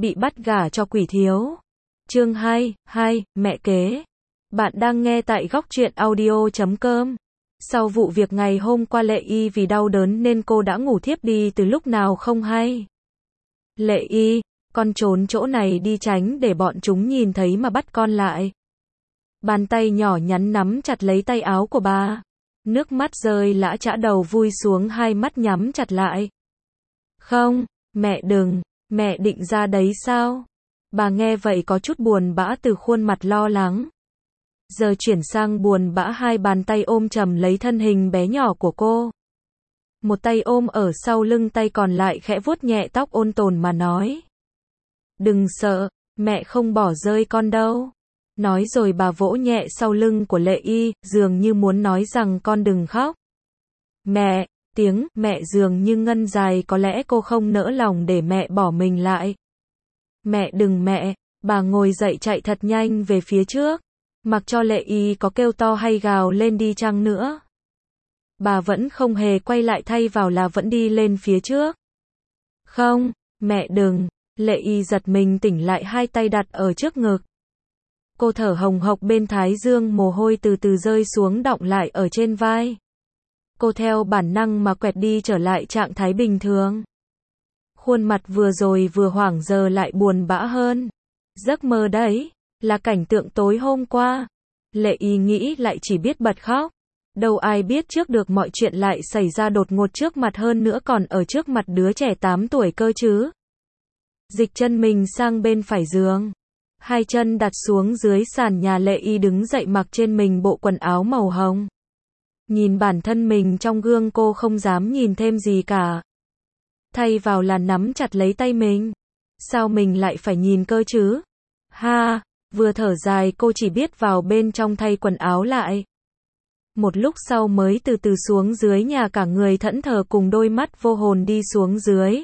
bị bắt gả cho quỷ thiếu. Chương 2, mẹ kế. Bạn đang nghe tại góc truyện audio.com. Sau vụ việc ngày hôm qua Lệ Y vì đau đớn nên cô đã ngủ thiếp đi từ lúc nào không hay. Lệ Y, con trốn chỗ này đi tránh để bọn chúng nhìn thấy mà bắt con lại. Bàn tay nhỏ nhắn nắm chặt lấy tay áo của bà. Nước mắt rơi lã chã đầu vui xuống, hai mắt nhắm chặt lại. Không, mẹ đừng, mẹ định ra đấy sao? Bà nghe vậy có chút buồn bã từ khuôn mặt lo lắng. Giờ chuyển sang buồn bã, hai bàn tay ôm chầm lấy thân hình bé nhỏ của cô. Một tay ôm ở sau lưng, tay còn lại khẽ vuốt nhẹ tóc ôn tồn mà nói. Đừng sợ, mẹ không bỏ rơi con đâu. Nói rồi bà vỗ nhẹ sau lưng của Lệ Y, dường như muốn nói rằng con đừng khóc. Mẹ, tiếng mẹ dường như ngân dài, có lẽ cô không nỡ lòng để mẹ bỏ mình lại. Mẹ đừng mẹ, bà ngồi dậy chạy thật nhanh về phía trước. Mặc cho Lệ Y có kêu to hay gào lên đi chăng nữa, bà vẫn không hề quay lại, thay vào là vẫn đi lên phía trước. Không, mẹ đừng. Lệ Y giật mình tỉnh lại, hai tay đặt ở trước ngực. Cô thở hồng hộc bên thái dương, mồ hôi từ từ rơi xuống đọng lại ở trên vai. Cô theo bản năng mà quẹt đi trở lại trạng thái bình thường. Khuôn mặt vừa rồi vừa hoảng giờ lại buồn bã hơn. Giấc mơ đấy, là cảnh tượng tối hôm qua. Lệ Y nghĩ lại chỉ biết bật khóc. Đâu ai biết trước được mọi chuyện lại xảy ra đột ngột trước mặt, hơn nữa còn ở trước mặt đứa trẻ 8 tuổi cơ chứ. Dịch chân mình sang bên phải giường. Hai chân đặt xuống dưới sàn nhà, Lệ Y đứng dậy mặc trên mình bộ quần áo màu hồng. Nhìn bản thân mình trong gương, cô không dám nhìn thêm gì cả. Thay vào là nắm chặt lấy tay mình. Sao mình lại phải nhìn cơ chứ? Ha, vừa thở dài cô chỉ biết vào bên trong thay quần áo lại. Một lúc sau mới từ từ xuống dưới nhà, cả người thẫn thờ cùng đôi mắt vô hồn đi xuống dưới.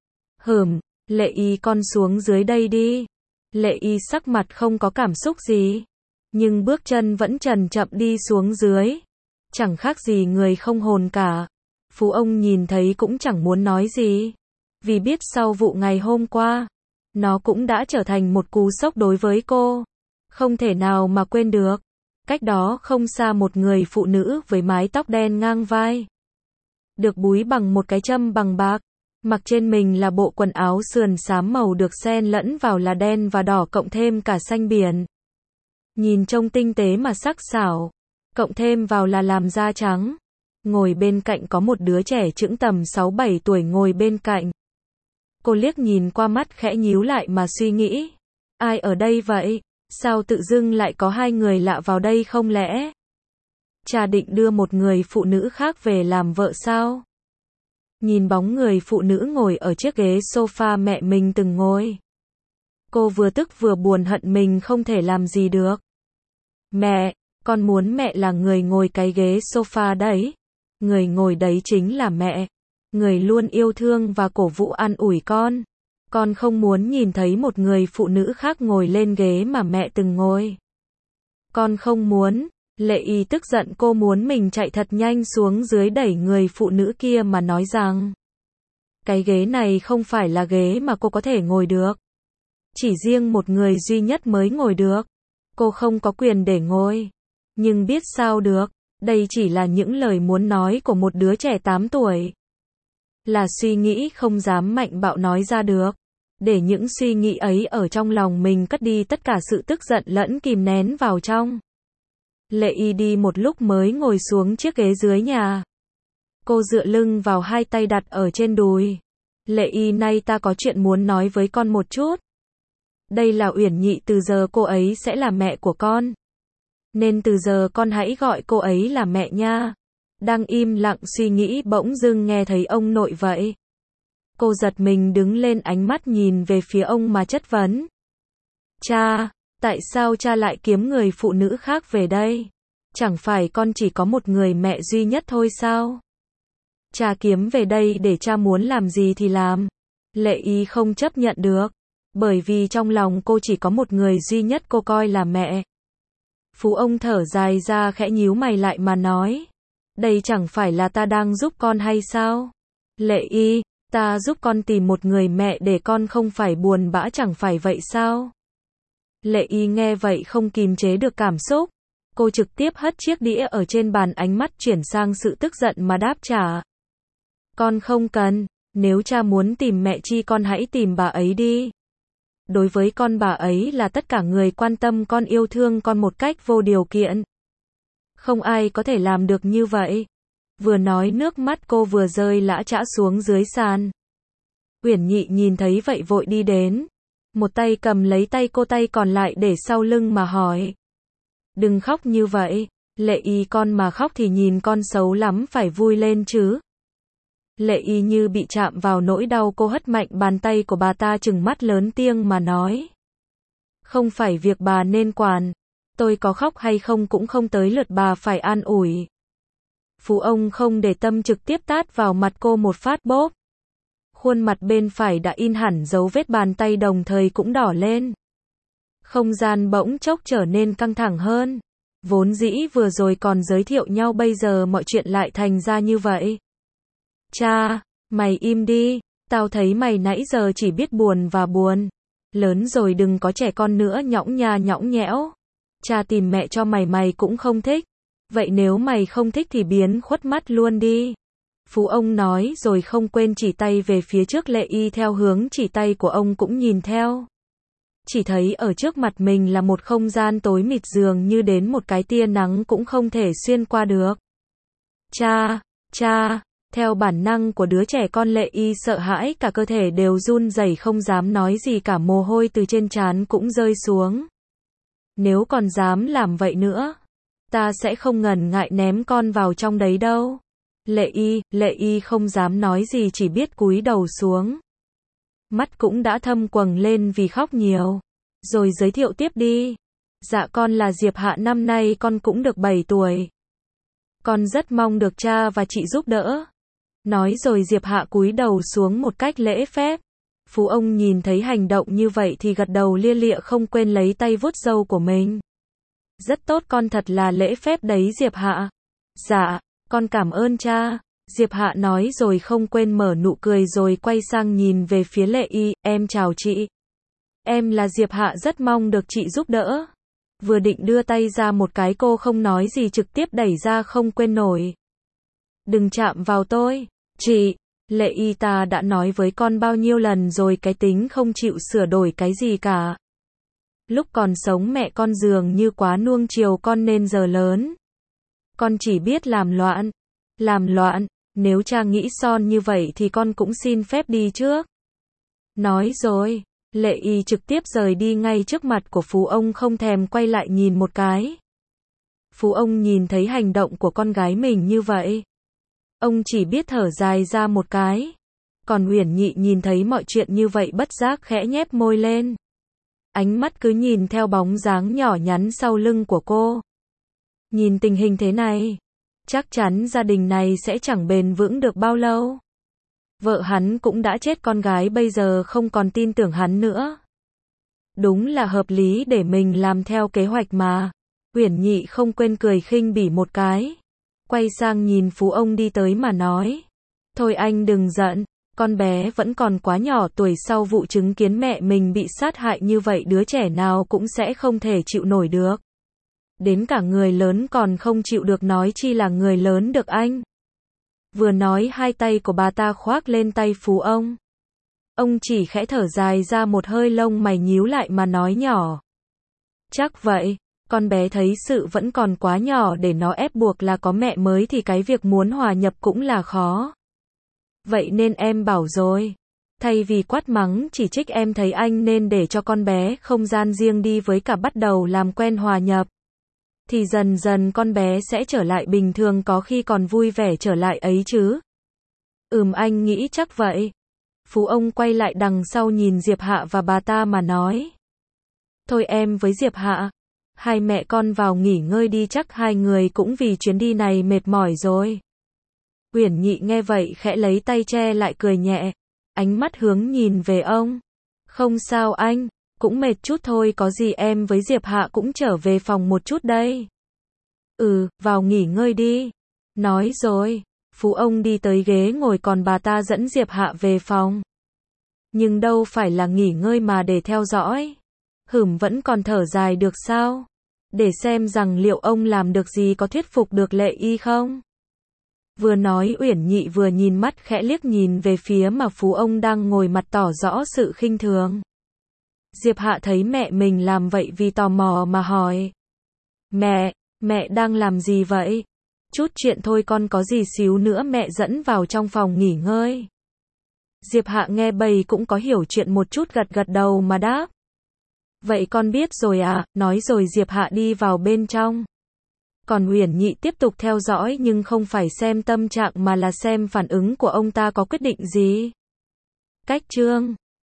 Lệ Y con xuống dưới đây đi. Lệ Y sắc mặt không có cảm xúc gì, nhưng bước chân vẫn chậm chậm đi xuống dưới. Chẳng khác gì người không hồn cả. Phú ông nhìn thấy cũng chẳng muốn nói gì, vì biết sau vụ ngày hôm qua, nó cũng đã trở thành một cú sốc đối với cô. Không thể nào mà quên được. Cách đó không xa một người phụ nữ với mái tóc đen ngang vai, được búi bằng một cái châm bằng bạc. Mặc trên mình là bộ quần áo sườn xám màu được xen lẫn vào là đen và đỏ, cộng thêm cả xanh biển. Nhìn trông tinh tế mà sắc sảo, cộng thêm vào là làm da trắng. Ngồi bên cạnh có một đứa trẻ chững tầm 6-7 tuổi ngồi bên cạnh. Cô liếc nhìn qua, mắt khẽ nhíu lại mà suy nghĩ. Ai ở đây vậy? Sao tự dưng lại có hai người lạ vào đây, không lẽ cha định đưa một người phụ nữ khác về làm vợ sao? Nhìn bóng người phụ nữ ngồi ở chiếc ghế sofa mẹ mình từng ngồi, cô vừa tức vừa buồn, hận mình không thể làm gì được. Mẹ, con muốn mẹ là người ngồi cái ghế sofa đấy. Người ngồi đấy chính là mẹ, người luôn yêu thương và cổ vũ an ủi con. Con không muốn nhìn thấy một người phụ nữ khác ngồi lên ghế mà mẹ từng ngồi. Con không muốn. Lệ Y tức giận, cô muốn mình chạy thật nhanh xuống dưới đẩy người phụ nữ kia mà nói rằng cái ghế này không phải là ghế mà cô có thể ngồi được. Chỉ riêng một người duy nhất mới ngồi được. Cô không có quyền để ngồi. Nhưng biết sao được, đây chỉ là những lời muốn nói của một đứa trẻ 8 tuổi. Là suy nghĩ không dám mạnh bạo nói ra được. Để những suy nghĩ ấy ở trong lòng mình cất đi tất cả sự tức giận lẫn kìm nén vào trong. Lệ Y đi một lúc mới ngồi xuống chiếc ghế dưới nhà. Cô dựa lưng vào, hai tay đặt ở trên đùi. Lệ Y, nay ta có chuyện muốn nói với con một chút. Đây là Uyển Nhị, từ giờ cô ấy sẽ là mẹ của con. Nên từ giờ con hãy gọi cô ấy là mẹ nha. Đang im lặng suy nghĩ, bỗng dưng nghe thấy ông nội vậy. Cô giật mình đứng lên, ánh mắt nhìn về phía ông mà chất vấn. Cha, tại sao cha lại kiếm người phụ nữ khác về đây? Chẳng phải con chỉ có một người mẹ duy nhất thôi sao? Cha kiếm về đây để cha muốn làm gì thì làm. Lệ Y không chấp nhận được, bởi vì trong lòng cô chỉ có một người duy nhất cô coi là mẹ. Phú ông thở dài ra, khẽ nhíu mày lại mà nói. Đây chẳng phải là ta đang giúp con hay sao? Lệ Y, Ta giúp con tìm một người mẹ để con không phải buồn bã chẳng phải vậy sao? Lệ Y nghe vậy không kìm chế được cảm xúc. Cô trực tiếp hất chiếc đĩa ở trên bàn, ánh mắt chuyển sang sự tức giận mà đáp trả. Con không cần, nếu cha muốn tìm mẹ Chi con hãy tìm bà ấy đi. Đối với con bà ấy là tất cả người quan tâm con, yêu thương con một cách vô điều kiện. Không ai có thể làm được như vậy. Vừa nói nước mắt cô vừa rơi lã chã xuống dưới sàn. Uyển Nhị nhìn thấy vậy vội đi đến. Một tay cầm lấy tay cô, tay còn lại để sau lưng mà hỏi. Đừng khóc như vậy. Lệ Y, con mà khóc thì nhìn con xấu lắm, phải vui lên chứ. Lệ Y như bị chạm vào nỗi đau, cô hất mạnh bàn tay của bà ta, trừng mắt lớn tiếng mà nói. Không phải việc bà nên quản. Tôi có khóc hay không cũng không tới lượt bà phải an ủi. Phú ông không để tâm trực tiếp tát vào mặt cô một phát bốp. Khuôn mặt bên phải đã in hẳn dấu vết bàn tay, đồng thời cũng đỏ lên. Không gian bỗng chốc trở nên căng thẳng hơn. Vốn dĩ vừa rồi còn giới thiệu nhau, bây giờ mọi chuyện lại thành ra như vậy. Cha, mày im đi, tao thấy mày nãy giờ chỉ biết buồn và buồn. Lớn rồi đừng có trẻ con nữa, nhõng nha nhõng nhẽo. Cha tìm mẹ cho mày, mày cũng không thích. Vậy nếu mày không thích thì biến khuất mắt luôn đi. Phú ông nói rồi không quên chỉ tay về phía trước. Lệ Y theo hướng chỉ tay của ông cũng nhìn theo. Chỉ thấy ở trước mặt mình là một không gian tối mịt, dường như đến một cái tia nắng cũng không thể xuyên qua được. Cha, theo bản năng của đứa trẻ con, Lệ Y sợ hãi, cả cơ thể đều run rẩy không dám nói gì cả, mồ hôi từ trên trán cũng rơi xuống. Nếu còn dám làm vậy nữa, ta sẽ không ngần ngại ném con vào trong đấy đâu. Lệ Y không dám nói gì, chỉ biết cúi đầu xuống. Mắt cũng đã thâm quầng lên vì khóc nhiều. Rồi giới thiệu tiếp đi. Dạ con là Diệp Hạ, năm nay con cũng được 7 tuổi. Con rất mong được cha và chị giúp đỡ. Nói rồi Diệp Hạ cúi đầu xuống một cách lễ phép. Phú ông nhìn thấy hành động như vậy thì gật đầu lia lịa, không quên lấy tay vuốt râu của mình. Rất tốt, con thật là lễ phép đấy Diệp Hạ. Dạ, con cảm ơn cha. Diệp Hạ nói rồi không quên mở nụ cười, rồi quay sang nhìn về phía Lệ Y. Em chào chị. Em là Diệp Hạ, rất mong được chị giúp đỡ. Vừa định đưa tay ra một cái, cô không nói gì trực tiếp đẩy ra, không quên nổi. Đừng chạm vào tôi. Chị, Lệ Y, ta đã nói với con bao nhiêu lần rồi, cái tính không chịu sửa đổi cái gì cả. Lúc còn sống mẹ con dường như quá nuông chiều con nên giờ lớn. Con chỉ biết làm loạn. Nếu cha nghĩ son như vậy thì con cũng xin phép đi trước. Nói rồi, Lệ Y trực tiếp rời đi ngay trước mặt của Phú ông, không thèm quay lại nhìn một cái. Phú ông nhìn thấy hành động của con gái mình như vậy, ông chỉ biết thở dài ra một cái. Còn Uyển Nhị nhìn thấy mọi chuyện như vậy bất giác khẽ nhếch môi lên. Ánh mắt cứ nhìn theo bóng dáng nhỏ nhắn sau lưng của cô. Nhìn tình hình thế này, chắc chắn gia đình này sẽ chẳng bền vững được bao lâu. Vợ hắn cũng đã chết, con gái bây giờ không còn tin tưởng hắn nữa. Đúng là hợp lý để mình làm theo kế hoạch mà. Uyển Nhị không quên cười khinh bỉ một cái. Quay sang nhìn Phú ông đi tới mà nói. Thôi anh đừng giận, con bé vẫn còn quá nhỏ tuổi, sau vụ chứng kiến mẹ mình bị sát hại như vậy, đứa trẻ nào cũng sẽ không thể chịu nổi được. Đến cả người lớn còn không chịu được, nói chi là người lớn được anh. Vừa nói hai tay của bà ta khoác lên tay Phú ông. Ông chỉ khẽ thở dài ra một hơi, lông mày nhíu lại mà nói nhỏ. Chắc vậy, con bé thấy sự vẫn còn quá nhỏ để nó ép buộc là có mẹ mới thì cái việc muốn hòa nhập cũng là khó. Vậy nên em bảo rồi. Thay vì quát mắng chỉ trích, em thấy anh nên để cho con bé không gian riêng đi, với cả bắt đầu làm quen hòa nhập. Thì dần dần con bé sẽ trở lại bình thường, có khi còn vui vẻ trở lại ấy chứ. Anh nghĩ chắc vậy. Phú ông quay lại đằng sau nhìn Diệp Hạ và bà ta mà nói. Thôi em với Diệp Hạ, hai mẹ con vào nghỉ ngơi đi, chắc hai người cũng vì chuyến đi này mệt mỏi rồi. Uyển Nhị nghe vậy khẽ lấy tay che lại, cười nhẹ. Ánh mắt hướng nhìn về ông. Không sao anh, cũng mệt chút thôi, có gì em với Diệp Hạ cũng trở về phòng một chút đây. Vào nghỉ ngơi đi. Nói rồi, Phú ông đi tới ghế ngồi còn bà ta dẫn Diệp Hạ về phòng. Nhưng đâu phải là nghỉ ngơi mà để theo dõi. Vẫn còn thở dài được sao? Để xem rằng liệu ông làm được gì có thuyết phục được Lệ Y không? Vừa nói Uyển Nhị vừa nhìn mắt khẽ liếc nhìn về phía mà Phú ông đang ngồi mặt tỏ rõ sự khinh thường. Diệp Hạ thấy mẹ mình làm vậy vì tò mò mà hỏi. Mẹ đang làm gì vậy? Chút chuyện thôi con có gì xíu nữa mẹ dẫn vào trong phòng nghỉ ngơi. Diệp Hạ nghe bầy cũng có hiểu chuyện một chút gật gật đầu mà đáp. Vậy con biết rồi à, nói rồi Diệp Hạ đi vào bên trong. Còn Uyển Nhị tiếp tục theo dõi nhưng không phải xem tâm trạng mà là xem phản ứng của ông ta có quyết định gì. Cách chương